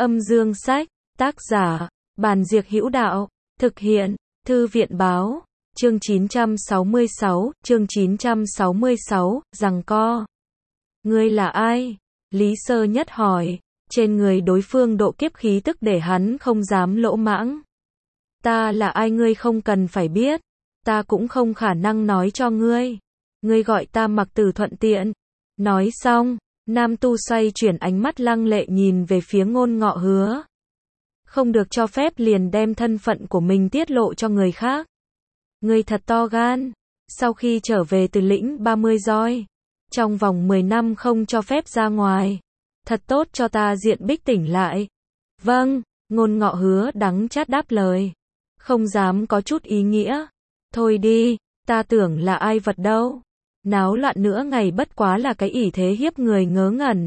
Âm dương sách, tác giả, Bàn Diệc Hữu Đạo, thực hiện, Thư viện báo, chương 966, giằng co. Ngươi là ai? Lý Sơ Nhất hỏi, trên người đối phương độ kiếp khí tức để hắn không dám lỗ mãng. Ta là ai ngươi không cần phải biết, ta cũng không khả năng nói cho ngươi. Ngươi gọi ta Mặc Tử thuận tiện. Nói xong, nam tu xoay chuyển ánh mắt lăng lệ nhìn về phía Ngôn Ngọ Hứa. Không được cho phép liền đem thân phận của mình tiết lộ cho người khác. Ngươi thật to gan, sau khi trở về từ lĩnh 30 roi, trong vòng 10 năm không cho phép ra ngoài. Thật tốt cho ta diện Bích tỉnh lại. Vâng, Ngôn Ngọ Hứa đắng chát đáp lời. Không dám có chút ý nghĩa. Thôi đi, ta tưởng là ai vật đâu. Náo loạn nữa ngày bất quá là cái ỷ thế hiếp người ngớ ngẩn.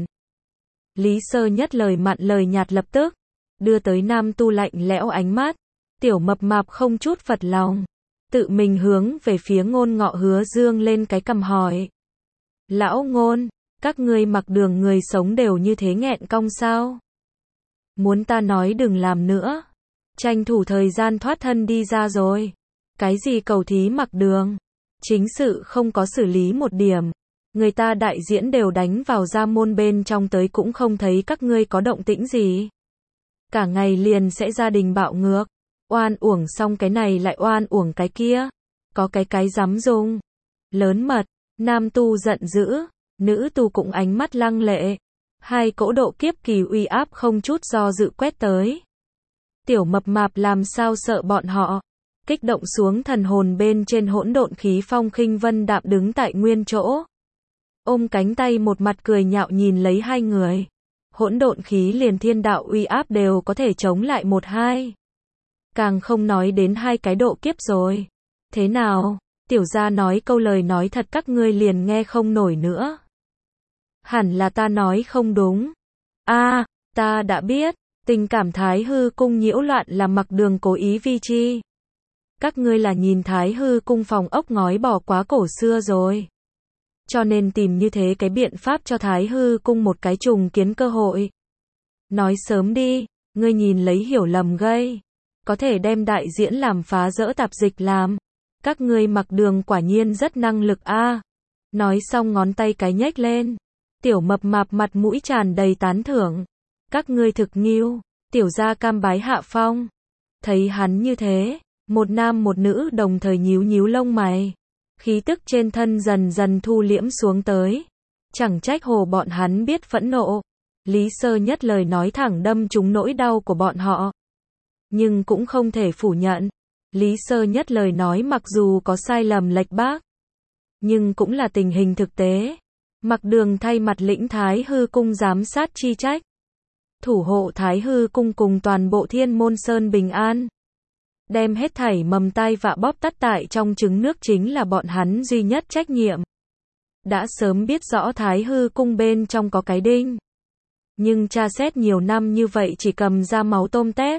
Lý Sơ Nhất lời mặn lời nhạt lập tức đưa tới nam tu lạnh lẽo ánh mắt. Tiểu mập mạp không chút phật lòng, tự mình hướng về phía Ngôn Ngọ Hứa dương lên cái cằm hỏi. Lão Ngôn, các ngươi Mặc Đường người sống đều như thế nghẹn cong sao? Muốn ta nói đừng làm nữa, tranh thủ thời gian thoát thân đi ra rồi. Cái gì cầu thí Mặc Đường, chính sự không có xử lý một điểm, người ta đại diễn đều đánh vào gia môn bên trong tới cũng không thấy các ngươi có động tĩnh gì. Cả ngày liền sẽ gia đình bạo ngược, oan uổng xong cái này lại oan uổng cái kia, có cái dám dùng. Lớn mật, nam tu giận dữ, nữ tu cũng ánh mắt lăng lệ. Hai cỗ độ kiếp kỳ uy áp không chút do dự quét tới. Tiểu mập mạp làm sao sợ bọn họ. Kích động xuống thần hồn bên trên hỗn độn khí phong khinh vân đạm đứng tại nguyên chỗ. Ôm cánh tay một mặt cười nhạo nhìn lấy hai người. Hỗn độn khí liền thiên đạo uy áp đều có thể chống lại một hai. Càng không nói đến hai cái độ kiếp rồi. Thế nào, tiểu gia nói câu lời nói thật các ngươi liền nghe không nổi nữa. Hẳn là ta nói không đúng. Ta đã biết, tình cảm Thái Hư cung nhiễu loạn là Mặc Đường cố ý vi chi. Các ngươi là nhìn Thái Hư cung phòng ốc ngói bỏ quá cổ xưa rồi. Cho nên tìm như thế cái biện pháp cho Thái Hư cung một cái trùng kiến cơ hội. Nói sớm đi, ngươi nhìn lấy hiểu lầm gây. Có thể đem đại diễn làm phá rỡ tạp dịch làm. Các ngươi Mặc Đường quả nhiên rất năng lực a. Nói xong ngón tay cái nhếch lên. Tiểu mập mạp mặt mũi tràn đầy tán thưởng. Các ngươi thực nghiêu, tiểu gia cam bái hạ phong. Thấy hắn như thế, một nam một nữ đồng thời nhíu nhíu lông mày. Khí tức trên thân dần dần thu liễm xuống tới. Chẳng trách hồ bọn hắn biết phẫn nộ. Lý Sơ Nhất lời nói thẳng đâm trúng nỗi đau của bọn họ. Nhưng cũng không thể phủ nhận. Lý Sơ Nhất lời nói mặc dù có sai lầm lệch bác, nhưng cũng là tình hình thực tế. Mặc Đường thay mặt lĩnh Thái Hư cung giám sát chi trách. Thủ hộ Thái Hư cung cùng toàn bộ Thiên Môn Sơn bình an. Đem hết thảy mầm tai vạ bóp tắt tại trong trứng nước chính là bọn hắn duy nhất trách nhiệm. Đã sớm biết rõ Thái Hư cung bên trong có cái đinh. Nhưng tra xét nhiều năm như vậy chỉ cầm ra máu tôm tép.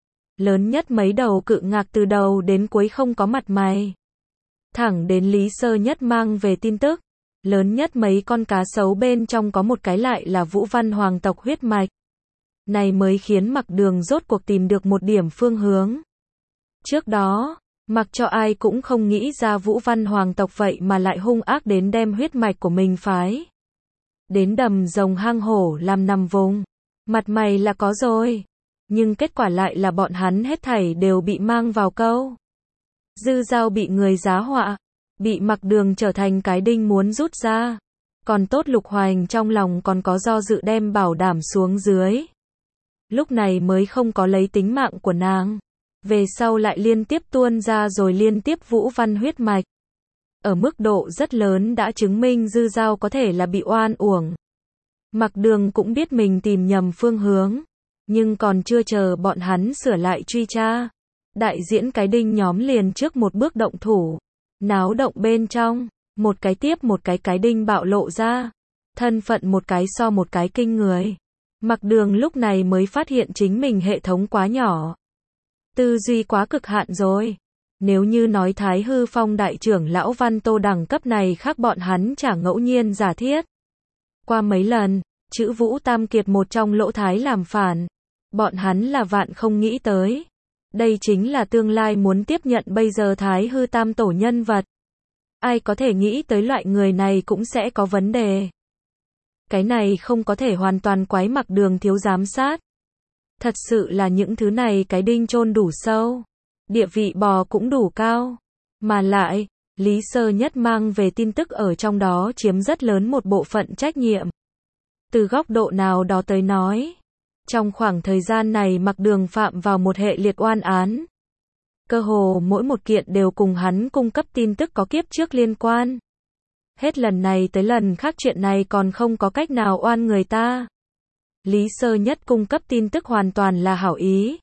Lớn nhất mấy đầu cự ngạc từ đầu đến cuối không có mặt mày. Thẳng đến Lý Sơ Nhất mang về tin tức. Lớn nhất mấy con cá sấu bên trong có một cái lại là Vũ Văn hoàng tộc huyết mạch. Này mới khiến Mặc Đường rốt cuộc tìm được một điểm phương hướng. Trước đó, mặc cho ai cũng không nghĩ ra Vũ Văn hoàng tộc vậy mà lại hung ác đến đem huyết mạch của mình phái đến đầm rồng hang hổ làm nằm vùng. Mặt mày là có rồi, nhưng kết quả lại là bọn hắn hết thảy đều bị mang vào câu. Dư Dao bị người giá họa, bị Mặc Đường trở thành cái đinh muốn rút ra. Còn tốt Lục Hoành trong lòng còn có do dự đem bảo đảm xuống dưới. Lúc này mới không có lấy tính mạng của nàng. Về sau lại liên tiếp tuôn ra rồi liên tiếp Vũ Văn huyết mạch. Ở mức độ rất lớn đã chứng minh Dư Dao có thể là bị oan uổng. Mặc Đường cũng biết mình tìm nhầm phương hướng. Nhưng còn chưa chờ bọn hắn sửa lại truy tra. Đại diễn cái đinh nhóm liền trước một bước động thủ. Náo động bên trong, một cái tiếp một cái đinh bạo lộ ra. Thân phận một cái so một cái kinh người. Mặc Đường lúc này mới phát hiện chính mình hệ thống quá nhỏ. Tư duy quá cực hạn rồi. Nếu như nói Thái Hư Phong đại trưởng lão Văn Tô đẳng cấp này khác bọn hắn chả ngẫu nhiên giả thiết. Qua mấy lần, chữ Vũ Tam Kiệt một trong lỗ thái làm phản. Bọn hắn là vạn không nghĩ tới. Đây chính là tương lai muốn tiếp nhận bây giờ Thái Hư Tam Tổ nhân vật. Ai có thể nghĩ tới loại người này cũng sẽ có vấn đề. Cái này không có thể hoàn toàn quái Mặc Đường thiếu giám sát. Thật sự là những thứ này cái đinh chôn đủ sâu. Địa vị bò cũng đủ cao. Mà lại, Lý Sơ Nhất mang về tin tức ở trong đó chiếm rất lớn một bộ phận trách nhiệm. Từ góc độ nào đó tới nói, trong khoảng thời gian này Mặc Đường phạm vào một hệ liệt oan án. Cơ hồ mỗi một kiện đều cùng hắn cung cấp tin tức có kiếp trước liên quan. Hết lần này tới lần khác chuyện này còn không có cách nào oan người ta. Lý Sơ Nhất cung cấp tin tức hoàn toàn là hảo ý.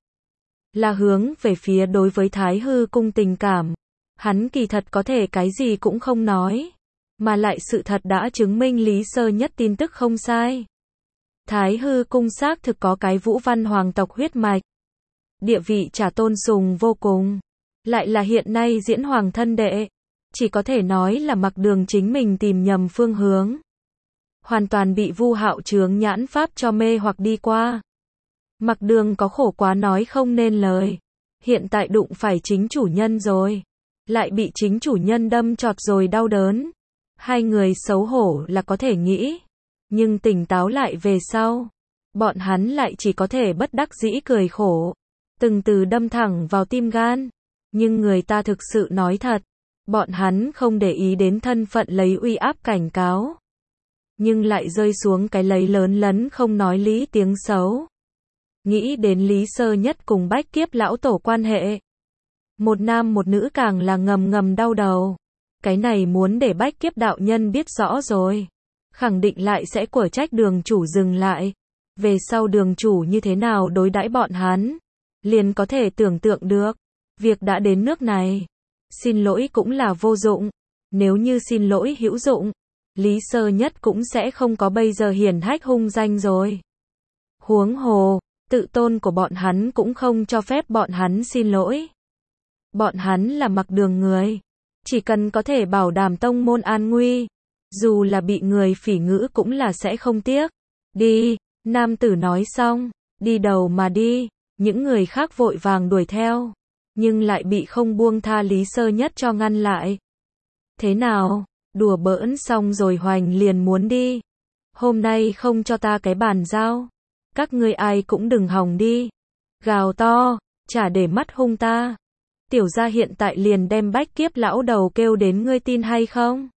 Là hướng về phía đối với Thái Hư cung tình cảm. Hắn kỳ thật có thể cái gì cũng không nói. Mà lại sự thật đã chứng minh Lý Sơ Nhất tin tức không sai. Thái Hư cung xác thực có cái Vũ Văn hoàng tộc huyết mạch. Địa vị trả tôn sùng vô cùng. Lại là hiện nay diễn hoàng thân đệ. Chỉ có thể nói là Mặc Đường chính mình tìm nhầm phương hướng. Hoàn toàn bị Vu Hạo chướng nhãn pháp cho mê hoặc đi qua. Mặc Đường có khổ quá nói không nên lời. Hiện tại đụng phải chính chủ nhân rồi. Lại bị chính chủ nhân đâm chọt rồi đau đớn. Hai người xấu hổ là có thể nghĩ. Nhưng tỉnh táo lại về sau. Bọn hắn lại chỉ có thể bất đắc dĩ cười khổ. Từng từ đâm thẳng vào tim gan. Nhưng người ta thực sự nói thật. Bọn hắn không để ý đến thân phận lấy uy áp cảnh cáo. Nhưng lại rơi xuống cái lấy lớn lấn không nói lý tiếng xấu. Nghĩ đến Lý Sơ Nhất cùng Bách Kiếp lão tổ quan hệ. Một nam một nữ càng là ngầm ngầm đau đầu. Cái này muốn để Bách Kiếp đạo nhân biết rõ rồi. Khẳng định lại sẽ quở trách đường chủ dừng lại. Về sau đường chủ như thế nào đối đãi bọn hắn. Liền có thể tưởng tượng được. Việc đã đến nước này. Xin lỗi cũng là vô dụng. Nếu như xin lỗi hữu dụng. Lý Sơ Nhất cũng sẽ không có bây giờ hiển hách hung danh rồi. Huống hồ, tự tôn của bọn hắn cũng không cho phép bọn hắn xin lỗi. Bọn hắn là Mặc Đường người. Chỉ cần có thể bảo đảm tông môn an nguy. Dù là bị người phỉ ngữ cũng là sẽ không tiếc. Đi, nam tử nói xong. Đi đầu mà đi. Những người khác vội vàng đuổi theo. Nhưng lại bị không buông tha Lý Sơ Nhất cho ngăn lại. Thế nào? Đùa bỡn xong rồi Hoành liền muốn đi. Hôm nay không cho ta cái bàn giao. Các ngươi ai cũng đừng hòng đi. Gào to, chả để mắt hung ta. Tiểu gia hiện tại liền đem Bách Kiếp lão đầu kêu đến, ngươi tin hay không?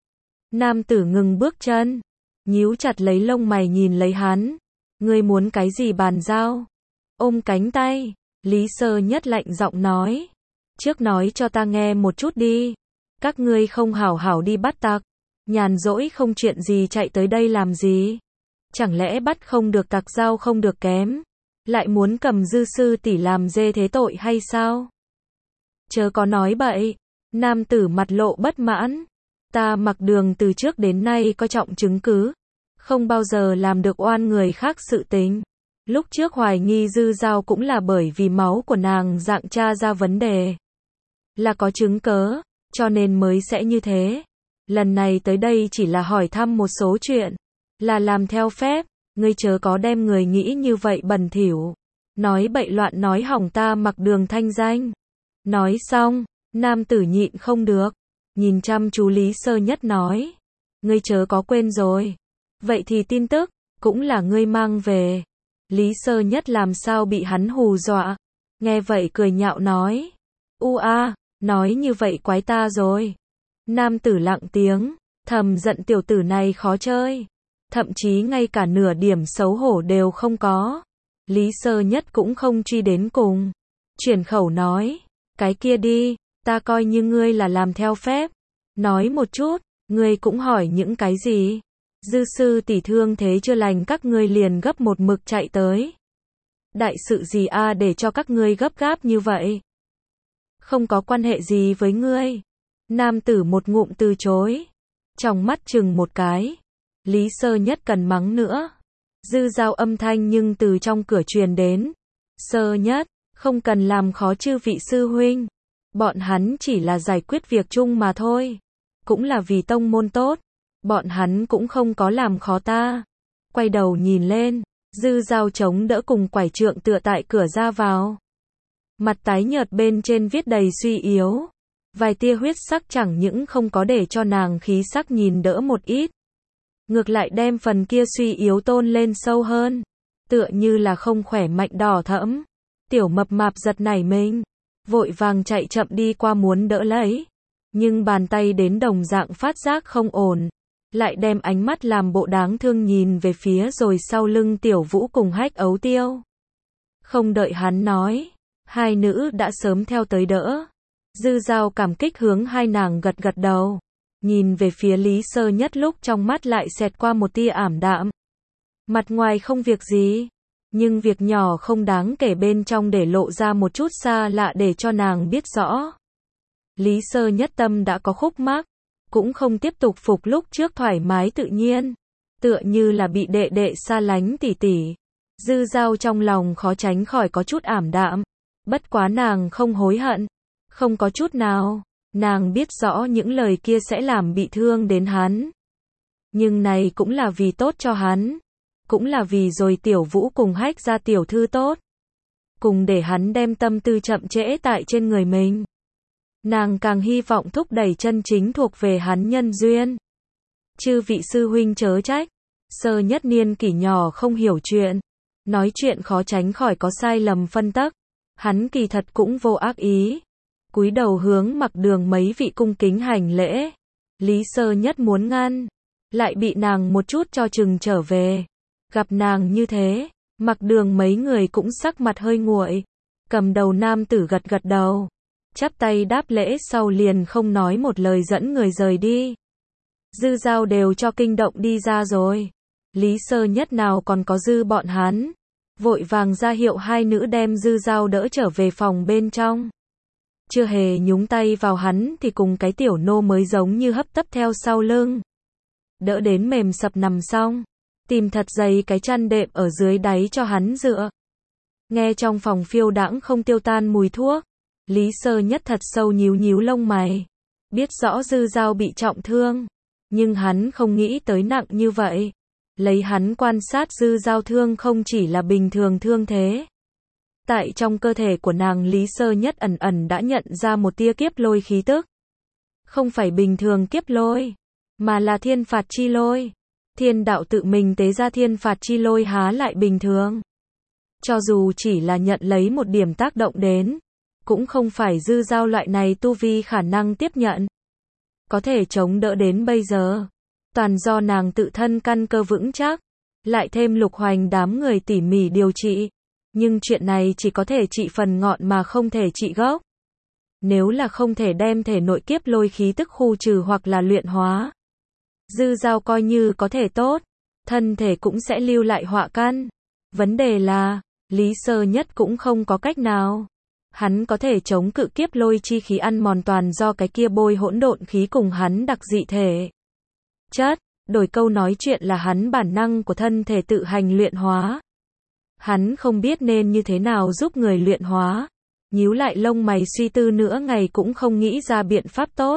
Nam tử ngừng bước chân. Nhíu chặt lấy lông mày nhìn lấy hắn. Ngươi muốn cái gì bàn giao? Ôm cánh tay. Lý Sơ Nhất lạnh giọng nói. Trước nói cho ta nghe một chút đi. Các ngươi không hảo hảo đi bắt tặc. Nhàn rỗi không chuyện gì chạy tới đây làm gì? Chẳng lẽ bắt không được tặc giao không được kém? Lại muốn cầm dư sư tỷ làm dê thế tội hay sao? Chớ có nói bậy. Nam tử mặt lộ bất mãn. Ta Mặc Đường từ trước đến nay coi trọng chứng cứ. Không bao giờ làm được oan người khác sự tình. Lúc trước hoài nghi dư giao cũng là bởi vì máu của nàng dạng tra ra vấn đề. Là có chứng cớ, cho nên mới sẽ như thế. Lần này tới đây chỉ là hỏi thăm một số chuyện. Là làm theo phép, ngươi chớ có đem người nghĩ như vậy bẩn thỉu. Nói bậy loạn nói hỏng ta Mặc Đường thanh danh. Nói xong, nam tử nhịn không được. Nhìn chăm chú Lý Sơ Nhất nói. Ngươi chớ có quên rồi. Vậy thì tin tức, cũng là ngươi mang về. Lý Sơ Nhất làm sao bị hắn hù dọa. Nghe vậy cười nhạo nói. Nói như vậy quái ta rồi. Nam tử lặng tiếng, thầm giận tiểu tử này khó chơi. Thậm chí ngay cả nửa điểm xấu hổ đều không có. Lý Sơ Nhất cũng không truy đến cùng. Chuyển khẩu nói. Cái kia đi, ta coi như ngươi là làm theo phép. Nói một chút, ngươi cũng hỏi những cái gì? Dư sư tỷ thương thế chưa lành các ngươi liền gấp một mực chạy tới. Đại sự gì để cho các ngươi gấp gáp như vậy? Không có quan hệ gì với ngươi. Nam tử một ngụm từ chối. Trong mắt chừng một cái. Lý Sơ Nhất cần mắng nữa. Dư giao âm thanh nhưng từ trong cửa truyền đến. Sơ Nhất, không cần làm khó chư vị sư huynh. Bọn hắn chỉ là giải quyết việc chung mà thôi. Cũng là vì tông môn tốt. Bọn hắn cũng không có làm khó ta. Quay đầu nhìn lên. Dư Dao chống đỡ cùng quải trượng tựa tại cửa ra vào. Mặt tái nhợt bên trên viết đầy suy yếu. Vài tia huyết sắc chẳng những không có để cho nàng khí sắc nhìn đỡ một ít. Ngược lại đem phần kia suy yếu tôn lên sâu hơn. Tựa như là không khỏe mạnh đỏ thẫm. Tiểu mập mạp giật nảy mình. Vội vàng chạy chậm đi qua muốn đỡ lấy. Nhưng bàn tay đến đồng dạng phát giác không ổn. Lại đem ánh mắt làm bộ đáng thương nhìn về phía rồi sau lưng Tiểu Vũ cùng Hách Ấu Tiêu. Không đợi hắn nói. Hai nữ đã sớm theo tới đỡ. Dư Dao cảm kích hướng hai nàng gật gật đầu. Nhìn về phía Lý Sơ Nhất lúc trong mắt lại xẹt qua một tia ảm đạm. Mặt ngoài không việc gì. Nhưng việc nhỏ không đáng kể bên trong để lộ ra một chút xa lạ để cho nàng biết rõ. Lý Sơ Nhất tâm đã có khúc mắc. Cũng không tiếp tục phục lúc trước thoải mái tự nhiên. Tựa như là bị đệ đệ xa lánh tỉ tỉ. Dư Dao trong lòng khó tránh khỏi có chút ảm đạm. Bất quá nàng không hối hận. Không có chút nào. Nàng biết rõ những lời kia sẽ làm bị thương đến hắn. Nhưng này cũng là vì tốt cho hắn. Cũng là vì rồi Tiểu Vũ cùng Hách ra tiểu thư tốt. Cùng để hắn đem tâm tư chậm trễ tại trên người mình. Nàng càng hy vọng thúc đẩy chân chính thuộc về hắn nhân duyên. Chư vị sư huynh chớ trách. Sơ Nhất niên kỷ nhỏ không hiểu chuyện. Nói chuyện khó tránh khỏi có sai lầm phân tắc. Hắn kỳ thật cũng vô ác ý. Cúi đầu hướng Mặc Đường mấy vị cung kính hành lễ. Lý Sơ Nhất muốn ngăn. Lại bị nàng một chút cho chừng trở về. Gặp nàng như thế. Mặc Đường mấy người cũng sắc mặt hơi nguội. Cầm đầu nam tử gật gật đầu. Chắp tay đáp lễ sau liền không nói một lời dẫn người rời đi. Dư Dao đều cho kinh động đi ra rồi. Lý Sơ Nhất nào còn có dư bọn hắn. Vội vàng ra hiệu hai nữ đem Dư Dao đỡ trở về phòng bên trong. Chưa hề nhúng tay vào hắn thì cùng cái tiểu nô mới giống như hấp tấp theo sau lưng. Đỡ đến mềm sập nằm xong. Tìm thật dày cái chăn đệm ở dưới đáy cho hắn dựa. Nghe trong phòng phiêu đãng không tiêu tan mùi thuốc. Lý Sơ Nhất thật sâu nhíu nhíu lông mày. Biết rõ Dư Dao bị trọng thương. Nhưng hắn không nghĩ tới nặng như vậy. Lấy hắn quan sát Dư Dao thương không chỉ là bình thường thương thế. Tại trong cơ thể của nàng Lý Sơ Nhất ẩn ẩn đã nhận ra một tia kiếp lôi khí tức. Không phải bình thường kiếp lôi. Mà là thiên phạt chi lôi. Thiên đạo tự mình tế ra thiên phạt chi lôi há lại bình thường. Cho dù chỉ là nhận lấy một điểm tác động đến. Cũng không phải Dư Dao loại này tu vi khả năng tiếp nhận. Có thể chống đỡ đến bây giờ. Toàn do nàng tự thân căn cơ vững chắc. Lại thêm Lục Hoành đám người tỉ mỉ điều trị. Nhưng chuyện này chỉ có thể trị phần ngọn mà không thể trị gốc. Nếu là không thể đem thể nội kiếp lôi khí tức khu trừ hoặc là luyện hóa. Dư Dao coi như có thể tốt. Thân thể cũng sẽ lưu lại họa căn. Vấn đề là, Lý Sơ Nhất cũng không có cách nào. Hắn có thể chống cự kiếp lôi chi khí ăn mòn toàn do cái kia bôi hỗn độn khí cùng hắn đặc dị thể. Chất, đổi câu nói chuyện là hắn bản năng của thân thể tự hành luyện hóa. Hắn không biết nên như thế nào giúp người luyện hóa. Nhíu lại lông mày suy tư nửa ngày cũng không nghĩ ra biện pháp tốt.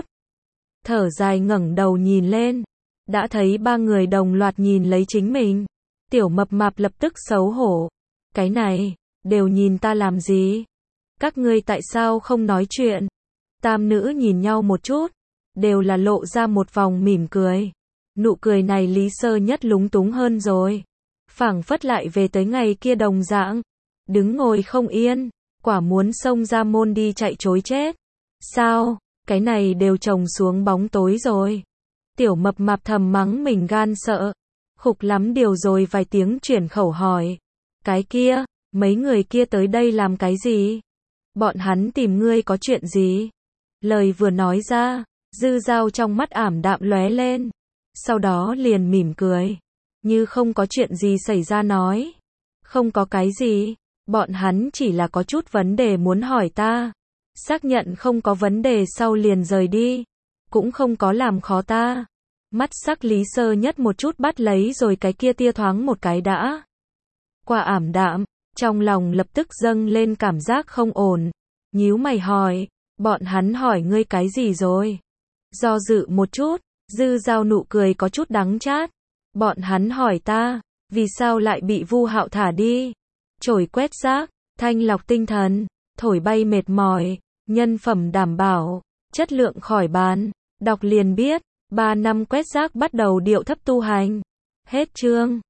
Thở dài ngẩng đầu nhìn lên. Đã thấy ba người đồng loạt nhìn lấy chính mình. Tiểu mập mạp lập tức xấu hổ. Cái này, đều nhìn ta làm gì? Các ngươi tại sao không nói chuyện? Tam nữ nhìn nhau một chút. Đều là lộ ra một vòng mỉm cười. Nụ cười này Lý Sơ Nhất lúng túng hơn rồi. Phảng phất lại về tới ngày kia đồng dạng. Đứng ngồi không yên. Quả muốn xông ra môn đi chạy trối chết. Sao? Cái này đều chồng xuống bóng tối rồi. Tiểu mập mạp thầm mắng mình gan sợ. Khục lắm điều rồi vài tiếng chuyển khẩu hỏi. Cái kia, mấy người kia tới đây làm cái gì? Bọn hắn tìm ngươi có chuyện gì? Lời vừa nói ra, Dư Dao trong mắt ảm đạm lóe lên. Sau đó liền mỉm cười. Như không có chuyện gì xảy ra nói. Không có cái gì. Bọn hắn chỉ là có chút vấn đề muốn hỏi ta. Xác nhận không có vấn đề sau liền rời đi. Cũng không có làm khó ta. Mắt sắc Lý Sơ Nhất một chút bắt lấy rồi cái kia tia thoáng một cái đã. Qua ảm đạm, trong lòng lập tức dâng lên cảm giác không ổn. Nhíu mày hỏi, bọn hắn hỏi ngươi cái gì rồi? Do dự một chút, Dư Dao nụ cười có chút đắng chát. Bọn hắn hỏi ta, Vì sao lại bị Vu Hạo thả đi? Chổi quét rác, thanh lọc tinh thần, thổi bay mệt mỏi, nhân phẩm đảm bảo, chất lượng khỏi bàn. Đọc liền biết, 3 năm quét rác bắt đầu điệu thấp tu hành. Hết chương.